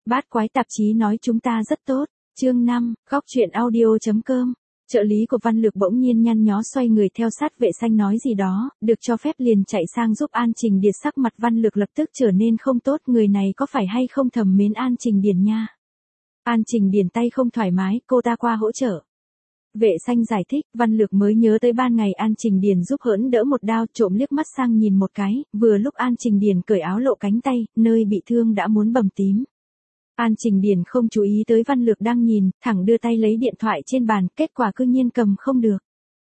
Bát Quái tạp chí nói chúng ta rất tốt. Chương 5, góc truyện audio.com. Trợ lý của Văn Lược bỗng nhiên nhăn nhó xoay người theo sát Vệ Xanh nói gì đó, được cho phép liền chạy sang giúp An Trình Điền. Sắc mặt Văn Lược lập tức trở nên không tốt, người này có phải hay không thầm mến An Trình Điền nha. An Trình Điền tay không thoải mái, cô ta qua hỗ trợ. Vệ Xanh giải thích, Văn Lược mới nhớ tới ban ngày An Trình Điền giúp hỡn đỡ một đao, trộm liếc mắt sang nhìn một cái, vừa lúc An Trình Điền cởi áo lộ cánh tay, nơi bị thương đã muốn bầm tím. An Trình Điền không chú ý tới Văn Lược đang nhìn, thẳng đưa tay lấy điện thoại trên bàn, kết quả cư nhiên cầm không được.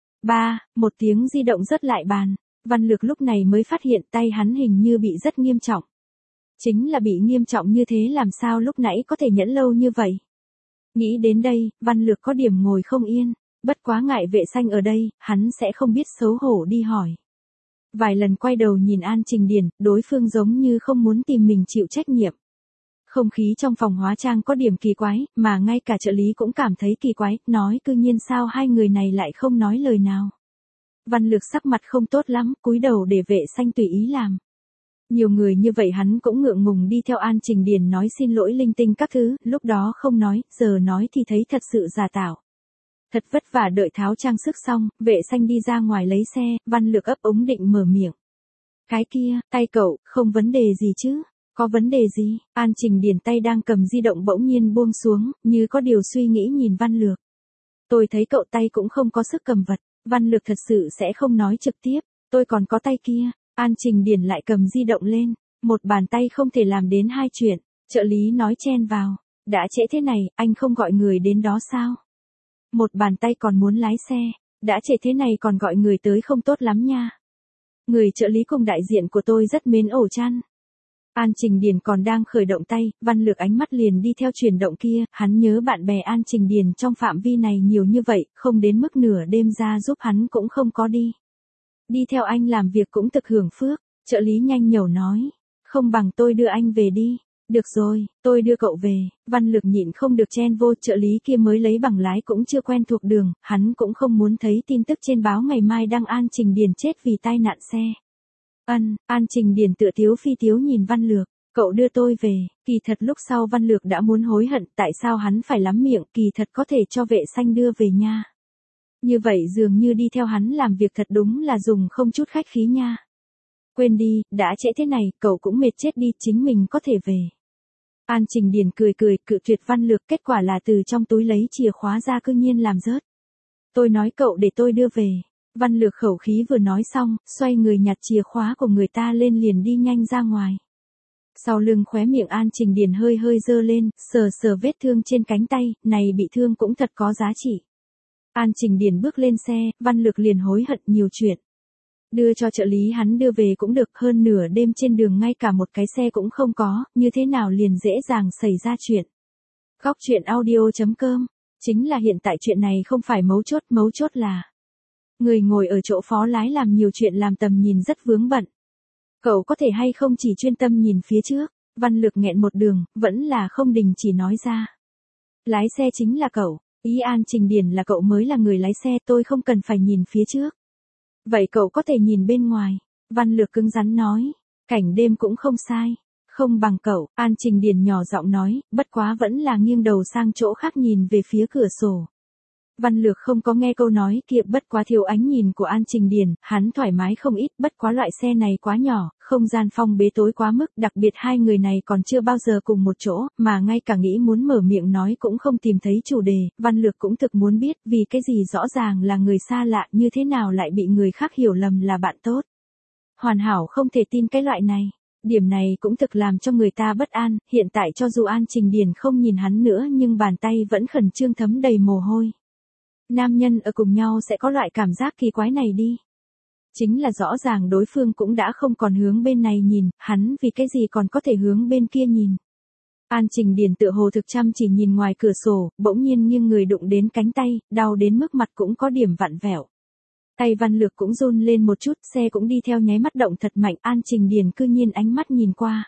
Một tiếng di động rớt lại bàn. Văn Lược lúc này mới phát hiện tay hắn hình như bị rất nghiêm trọng. Chính là bị nghiêm trọng như thế làm sao lúc nãy có thể nhẫn lâu như vậy. Nghĩ đến đây, Văn Lược có điểm ngồi không yên, bất quá ngại Vệ Xanh ở đây, hắn sẽ không biết xấu hổ đi hỏi. Vài lần quay đầu nhìn An Trình Điền, đối phương giống như không muốn tìm mình chịu trách nhiệm. Không khí trong phòng hóa trang có điểm kỳ quái, mà ngay cả trợ lý cũng cảm thấy kỳ quái, nói cư nhiên sao hai người này lại không nói lời nào. Văn Lược sắc mặt không tốt lắm, cúi đầu để Vệ Xanh tùy ý làm. Nhiều người như vậy hắn cũng ngượng ngùng đi theo An Trình Điền nói xin lỗi linh tinh các thứ, lúc đó không nói, giờ nói thì thấy thật sự giả tạo. Thật vất vả đợi tháo trang sức xong, Vệ Xanh đi ra ngoài lấy xe, Văn Lược ấp úng định mở miệng. Cái kia, tay cậu, không vấn đề gì chứ? Có vấn đề gì? An Trình Điền tay đang cầm di động bỗng nhiên buông xuống, như có điều suy nghĩ nhìn Văn Lược. Tôi thấy cậu tay cũng không có sức cầm vật. Văn Lược thật sự sẽ không nói trực tiếp, tôi còn có tay kia. An Trình Điền lại cầm di động lên, một bàn tay không thể làm đến hai chuyện. Trợ lý nói chen vào, đã trễ thế này, anh không gọi người đến đó sao? Một bàn tay còn muốn lái xe, đã trễ thế này còn gọi người tới không tốt lắm nha. Người trợ lý cùng đại diện của tôi rất mến ổ chăn. An Trình Điền còn đang khởi động tay, Văn Lược ánh mắt liền đi theo chuyển động kia, hắn nhớ bạn bè An Trình Điền trong phạm vi này nhiều như vậy, không đến mức nửa đêm ra giúp hắn cũng không có đi. Đi theo anh làm việc cũng thực hưởng phước, trợ lý nhanh nhẩu nói, không bằng tôi đưa anh về đi. Được rồi, tôi đưa cậu về. Văn Lược nhịn không được chen vô, trợ lý kia mới lấy bằng lái cũng chưa quen thuộc đường, hắn cũng không muốn thấy tin tức trên báo ngày mai đăng An Trình Điền chết vì tai nạn xe. An Trình Điền tựa tiếu phi tiếu nhìn Văn Lược, cậu đưa tôi về. Kỳ thật lúc sau Văn Lược đã muốn hối hận tại sao hắn phải lắm miệng, kỳ thật có thể cho Vệ Xanh đưa về nha. Như vậy dường như đi theo hắn làm việc thật đúng là dùng không chút khách khí nha. Quên đi, đã trễ thế này, cậu cũng mệt chết đi, chính mình có thể về. An Trình Điền cười cự tuyệt Văn Lược, kết quả là từ trong túi lấy chìa khóa ra cư nhiên làm rớt. Tôi nói cậu để tôi đưa về. Văn Lược khẩu khí vừa nói xong, xoay người nhặt chìa khóa của người ta lên liền đi nhanh ra ngoài. Sau lưng khóe miệng An Trình Điền hơi dơ lên, sờ vết thương trên cánh tay, này bị thương cũng thật có giá trị. An Trình Điền bước lên xe, Văn Lược liền hối hận nhiều chuyện. Đưa cho trợ lý hắn đưa về cũng được, hơn nửa đêm trên đường ngay cả một cái xe cũng không có, như thế nào liền dễ dàng xảy ra chuyện. Góc truyện audio.com. Chính là hiện tại chuyện này không phải mấu chốt là người ngồi ở chỗ phó lái làm nhiều chuyện làm tầm nhìn rất vướng bận. Cậu có thể hay không chỉ chuyên tâm nhìn phía trước? Văn Lược nghẹn một đường, vẫn là không đình chỉ nói ra. Lái xe chính là cậu, ý An Trình Điền là cậu mới là người lái xe, tôi không cần phải nhìn phía trước. Vậy cậu có thể nhìn bên ngoài. Văn Lược cứng rắn nói, cảnh đêm cũng không sai. Không bằng cậu, An Trình Điền nhỏ giọng nói, bất quá vẫn là nghiêng đầu sang chỗ khác nhìn về phía cửa sổ. Văn Lược không có nghe câu nói kia, bất quá thiếu ánh nhìn của An Trình Điền, hắn thoải mái không ít, bất quá loại xe này quá nhỏ, không gian phong bế tối quá mức, đặc biệt hai người này còn chưa bao giờ cùng một chỗ, mà ngay cả nghĩ muốn mở miệng nói cũng không tìm thấy chủ đề. Văn Lược cũng thực muốn biết, vì cái gì rõ ràng là người xa lạ như thế nào lại bị người khác hiểu lầm là bạn tốt. Hoàn hảo không thể tin cái loại này. Điểm này cũng thực làm cho người ta bất an, hiện tại cho dù An Trình Điền không nhìn hắn nữa nhưng bàn tay vẫn khẩn trương thấm đầy mồ hôi. Nam nhân ở cùng nhau sẽ có loại cảm giác kỳ quái này đi. Chính là rõ ràng đối phương cũng đã không còn hướng bên này nhìn, hắn vì cái gì còn có thể hướng bên kia nhìn. An Trình Điền tựa hồ thực chăm chỉ nhìn ngoài cửa sổ, bỗng nhiên nghiêng người đụng đến cánh tay, đau đến mức mặt cũng có điểm vặn vẹo. Tay Văn Lược cũng run lên một chút, xe cũng đi theo nháy mắt động thật mạnh, An Trình Điền cư nhiên ánh mắt nhìn qua.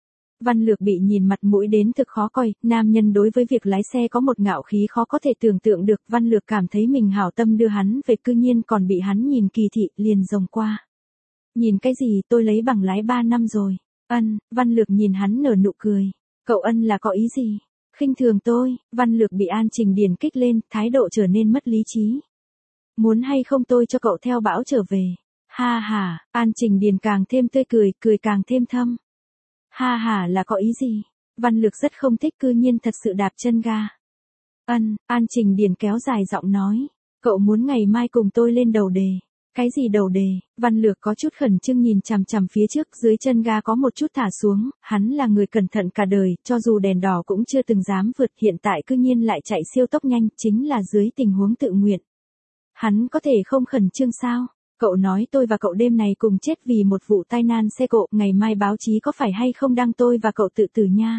Văn Lược bị nhìn mặt mũi đến thực khó coi, nam nhân đối với việc lái xe có một ngạo khí khó có thể tưởng tượng được, Văn Lược cảm thấy mình hảo tâm đưa hắn về cư nhiên còn bị hắn nhìn kỳ thị, liền rồng qua. Nhìn cái gì, tôi lấy bằng lái 3 năm rồi. Văn Lược nhìn hắn nở nụ cười. Cậu Ân là có ý gì? Khinh thường tôi, Văn Lược bị An Trình Điền kích lên, thái độ trở nên mất lý trí. Muốn hay không tôi cho cậu theo bão trở về. Ha ha, An Trình Điền càng thêm tươi cười, cười càng thêm thâm. Ha ha là có ý gì? Văn Lược rất không thích, cư nhiên thật sự đạp chân ga. An Trình Điền kéo dài giọng nói. Cậu muốn ngày mai cùng tôi lên đầu đề. Cái gì đầu đề? Văn Lược có chút khẩn trương nhìn chằm chằm phía trước, dưới chân ga có một chút thả xuống, hắn là người cẩn thận cả đời, cho dù đèn đỏ cũng chưa từng dám vượt, hiện tại cư nhiên lại chạy siêu tốc nhanh, chính là dưới tình huống tự nguyện. Hắn có thể không khẩn trương sao? Cậu nói tôi và cậu đêm này cùng chết vì một vụ tai nạn xe cộ, ngày mai báo chí có phải hay không đăng tôi và cậu tự tử nha.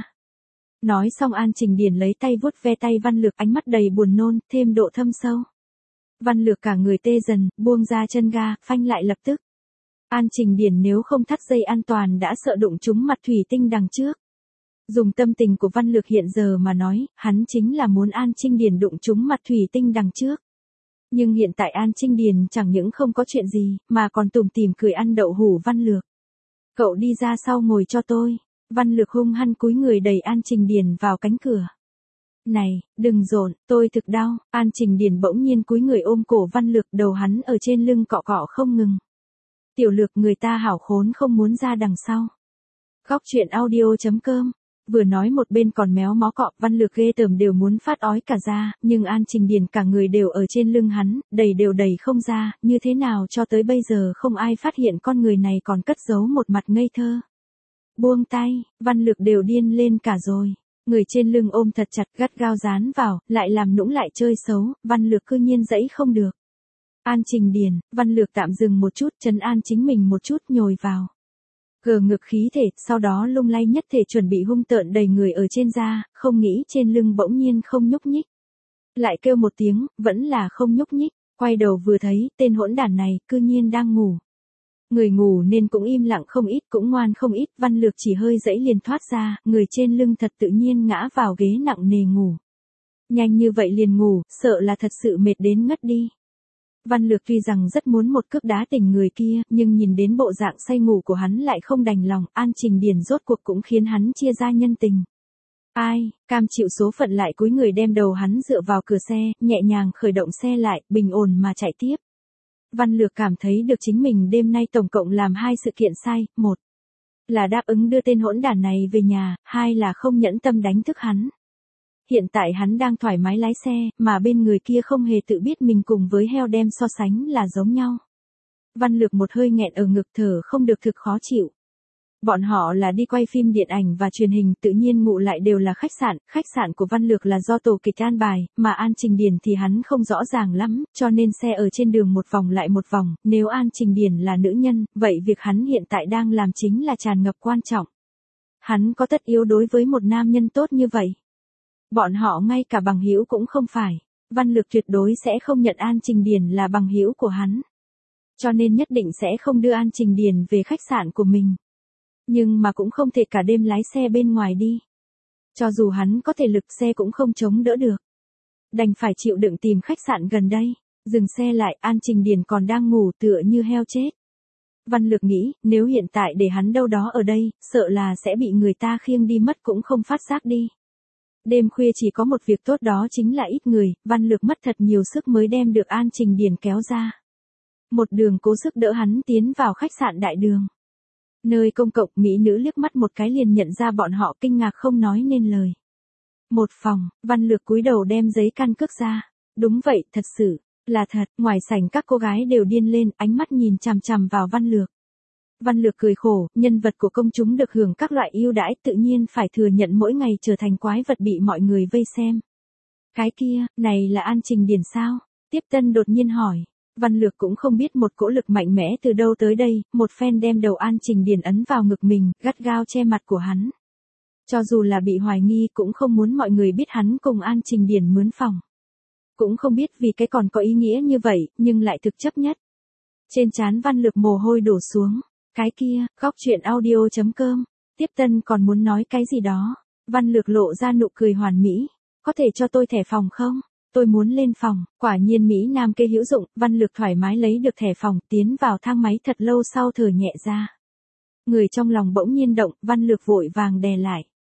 Nói xong An Trình Điền lấy tay vuốt ve tay Văn Lược, ánh mắt đầy buồn nôn, thêm độ thâm sâu. Văn Lược cả người tê dần, buông ra chân ga, phanh lại lập tức. An Trình Điền nếu không thắt dây an toàn đã sợ đụng trúng mặt thủy tinh đằng trước. Dùng tâm tình của Văn Lược hiện giờ mà nói, hắn chính là muốn An Trình Điền đụng trúng mặt thủy tinh đằng trước. Nhưng hiện tại An Trình Điền chẳng những không có chuyện gì, mà còn tủm tỉm cười ăn đậu hủ Văn Lược. Cậu đi ra sau ngồi cho tôi. Văn Lược hung hăng cúi người đẩy An Trình Điền vào cánh cửa. Này, đừng dồn, tôi thực đau. An Trình Điền bỗng nhiên cúi người ôm cổ Văn Lược, đầu hắn ở trên lưng cọ cọ không ngừng. Tiểu Lược, người ta hảo khốn không muốn ra đằng sau. Góc truyện audio.com. Vừa nói một bên còn méo mó cọ, Văn Lược ghê tởm đều muốn phát ói cả ra, nhưng An Trình Điền cả người đều ở trên lưng hắn, đẩy đều đẩy không ra, như thế nào cho tới bây giờ không ai phát hiện con người này còn cất giấu một mặt ngây thơ. Buông tay, Văn Lược đều điên lên cả rồi. Người trên lưng ôm thật chặt, gắt gao dán vào, lại làm nũng lại chơi xấu, Văn Lược cư nhiên dẫy không được. An Trình Điền, Văn Lược tạm dừng một chút, trấn an chính mình một chút, nhồi vào. Gờ ngực khí thể, sau đó lung lay nhất thể chuẩn bị hung tợn đầy người ở trên da, không nghĩ trên lưng bỗng nhiên không nhúc nhích. Lại kêu một tiếng, vẫn là không nhúc nhích, quay đầu vừa thấy, tên hỗn đản này, cư nhiên đang ngủ. Người ngủ nên cũng im lặng không ít, cũng ngoan không ít, Văn Lược chỉ hơi dẫy liền thoát ra, người trên lưng thật tự nhiên ngã vào ghế nặng nề ngủ. Nhanh như vậy liền ngủ, sợ là thật sự mệt đến ngất đi. Văn Lược tuy rằng rất muốn một cước đá tỉnh người kia, nhưng nhìn đến bộ dạng say ngủ của hắn lại không đành lòng, An Trình Điền rốt cuộc cũng khiến hắn chia ra nhân tình. Ai, cam chịu số phận lại cúi người đem đầu hắn dựa vào cửa xe, nhẹ nhàng khởi động xe lại, bình ổn mà chạy tiếp. Văn Lược cảm thấy được chính mình đêm nay tổng cộng làm 2 sự kiện sai, 1 là đáp ứng đưa tên hỗn đản này về nhà, 2 là không nhẫn tâm đánh thức hắn. Hiện tại hắn đang thoải mái lái xe, mà bên người kia không hề tự biết mình cùng với heo đem so sánh là giống nhau. Văn Lược một hơi nghẹn ở ngực, thở không được, thực khó chịu. Bọn họ là đi quay phim điện ảnh và truyền hình, tự nhiên ngủ lại đều là khách sạn của Văn Lược là do tổ kịch an bài, mà An Trình Điền thì hắn không rõ ràng lắm, cho nên xe ở trên đường một vòng lại một vòng, nếu An Trình Điền là nữ nhân, vậy việc hắn hiện tại đang làm chính là tràn ngập quan trọng. Hắn có tất yếu đối với một nam nhân tốt như vậy. Bọn họ ngay cả bằng hữu cũng không phải, Văn Lược tuyệt đối sẽ không nhận An Trình Điền là bằng hữu của hắn. Cho nên nhất định sẽ không đưa An Trình Điền về khách sạn của mình. Nhưng mà cũng không thể cả đêm lái xe bên ngoài đi. Cho dù hắn có thể lực, xe cũng không chống đỡ được. Đành phải chịu đựng tìm khách sạn gần đây. Dừng xe lại, An Trình Điền còn đang ngủ tựa như heo chết. Văn Lược nghĩ, nếu hiện tại để hắn đâu đó ở đây, sợ là sẽ bị người ta khiêng đi mất cũng không phát giác đi. Đêm khuya chỉ có một việc tốt, đó chính là ít người, Văn Lược mất thật nhiều sức mới đem được An Trình Điền kéo ra. Một đường cố sức đỡ hắn tiến vào khách sạn đại đường. Nơi công cộng, mỹ nữ liếc mắt một cái liền nhận ra bọn họ, kinh ngạc không nói nên lời. Một phòng, Văn Lược cúi đầu đem giấy căn cước ra. Đúng vậy, thật sự, là thật, ngoài sảnh các cô gái đều điên lên, ánh mắt nhìn chằm chằm vào Văn Lược. Văn Lược cười khổ, nhân vật của công chúng được hưởng các loại ưu đãi, tự nhiên phải thừa nhận mỗi ngày trở thành quái vật bị mọi người vây xem. Cái kia, này là An Trình Điền sao? Tiếp tân đột nhiên hỏi. Văn Lược cũng không biết một cỗ lực mạnh mẽ từ đâu tới đây, một phen đem đầu An Trình Điền ấn vào ngực mình, gắt gao che mặt của hắn. Cho dù là bị hoài nghi cũng không muốn mọi người biết hắn cùng An Trình Điền mướn phòng. Cũng không biết vì cái còn có ý nghĩa như vậy, nhưng lại thực chấp nhất. Trên trán Văn Lược mồ hôi đổ xuống. Cái kia, góc truyện audio.com. Tiếp tân còn muốn nói cái gì đó. Văn Lược lộ ra nụ cười hoàn mỹ. Có thể cho tôi thẻ phòng không? Tôi muốn lên phòng. Quả nhiên Mỹ Nam kê hữu dụng, Văn Lược thoải mái lấy được thẻ phòng, tiến vào thang máy thật lâu sau thở nhẹ ra. Người trong lòng bỗng nhiên động, Văn Lược vội vàng đè lại.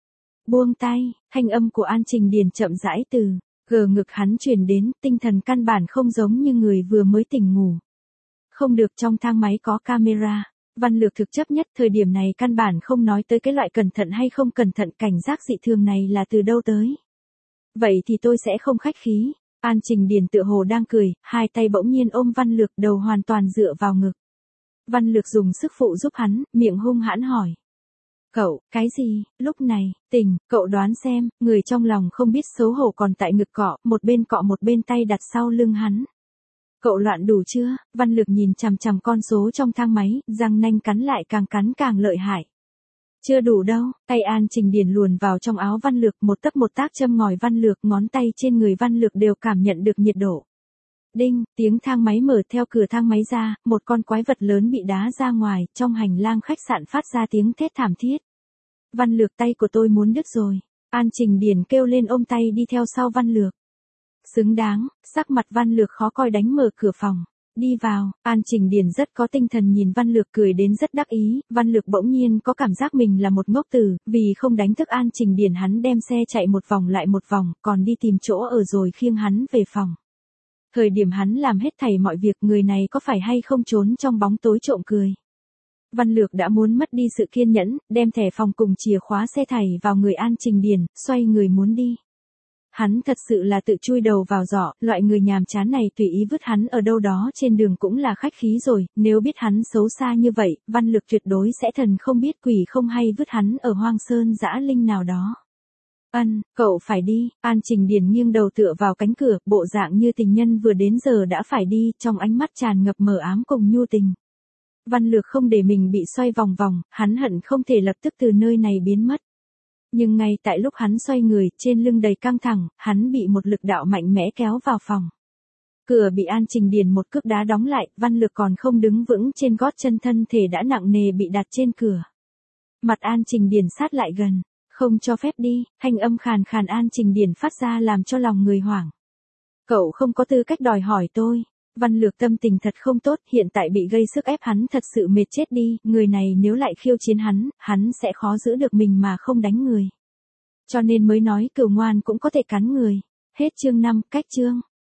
Buông tay, thanh âm của An Trình Điền chậm rãi từ ngực hắn truyền đến, tinh thần căn bản không giống như người vừa mới tỉnh ngủ. Không được, trong thang máy có camera. Văn Lược thực chấp nhất thời điểm này căn bản không nói tới cái loại cẩn thận hay không cẩn thận, cảnh giác dị thường này là từ đâu tới. Vậy thì tôi sẽ không khách khí. An Trình Điền tựa hồ đang cười, hai tay bỗng nhiên ôm Văn Lược, đầu hoàn toàn dựa vào ngực. Văn Lược dùng sức phụ giúp hắn, miệng hung hãn hỏi. Cậu, cái gì? Lúc này, cậu đoán xem, người trong lòng không biết xấu hổ còn tại ngực cọ một bên tay đặt sau lưng hắn. Cậu loạn đủ chưa? Văn Lược nhìn chằm chằm con số trong thang máy, răng nanh cắn lại càng cắn càng lợi hại. Chưa đủ đâu, tay An Trình Điền luồn vào trong áo Văn Lược, một tấc một tác châm ngòi Văn Lược, ngón tay trên người Văn Lược đều cảm nhận được nhiệt độ. Đinh, tiếng thang máy mở, theo cửa thang máy ra, một con quái vật lớn bị đá ra ngoài, trong hành lang khách sạn phát ra tiếng thét thảm thiết. Văn Lược, tay của tôi muốn đứt rồi. An Trình Điền kêu lên ôm tay đi theo sau Văn Lược. Xứng đáng, sắc mặt Văn Lược khó coi đánh mở cửa phòng. Đi vào, An Trình Điền rất có tinh thần nhìn Văn Lược cười đến rất đắc ý, Văn Lược bỗng nhiên có cảm giác mình là một ngốc tử, vì không đánh thức An Trình Điền hắn đem xe chạy một vòng lại một vòng, còn đi tìm chỗ ở rồi khiêng hắn về phòng. Thời điểm hắn làm hết thảy mọi việc, người này có phải hay không trốn trong bóng tối trộm cười. Văn Lược đã muốn mất đi sự kiên nhẫn, đem thẻ phòng cùng chìa khóa xe thảy vào người An Trình Điền, xoay người muốn đi. Hắn thật sự là tự chui đầu vào giỏ, loại người nhàm chán này tùy ý vứt hắn ở đâu đó trên đường cũng là khách khí rồi, nếu biết hắn xấu xa như vậy, Văn Lược tuyệt đối sẽ thần không biết quỷ không hay vứt hắn ở hoang sơn dã linh nào đó. Cậu phải đi. An Trình Điền nghiêng đầu tựa vào cánh cửa, bộ dạng như tình nhân vừa đến giờ đã phải đi, trong ánh mắt tràn ngập mờ ám cùng nhu tình. Văn Lược không để mình bị xoay vòng vòng, hắn hận không thể lập tức từ nơi này biến mất. Nhưng ngay tại lúc hắn xoay người, trên lưng đầy căng thẳng, hắn bị một lực đạo mạnh mẽ kéo vào phòng. Cửa bị An Trình Điền một cước đá đóng lại, Văn Lược còn không đứng vững trên gót chân, thân thể đã nặng nề bị đặt trên cửa. Mặt An Trình Điền sát lại gần. Không cho phép đi, thanh âm khàn khàn An Trình Điền phát ra làm cho lòng người hoảng. Cậu không có tư cách đòi hỏi tôi. Văn Lược tâm tình thật không tốt, hiện tại bị gây sức ép hắn thật sự mệt chết đi, người này nếu lại khiêu chiến hắn sẽ khó giữ được mình mà không đánh người. Cho nên mới nói cừu ngoan cũng có thể cắn người. Hết chương 5, cách chương.